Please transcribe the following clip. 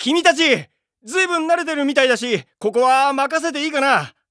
君たちずいぶん慣れてるみたいだし、ここは任せていいかな？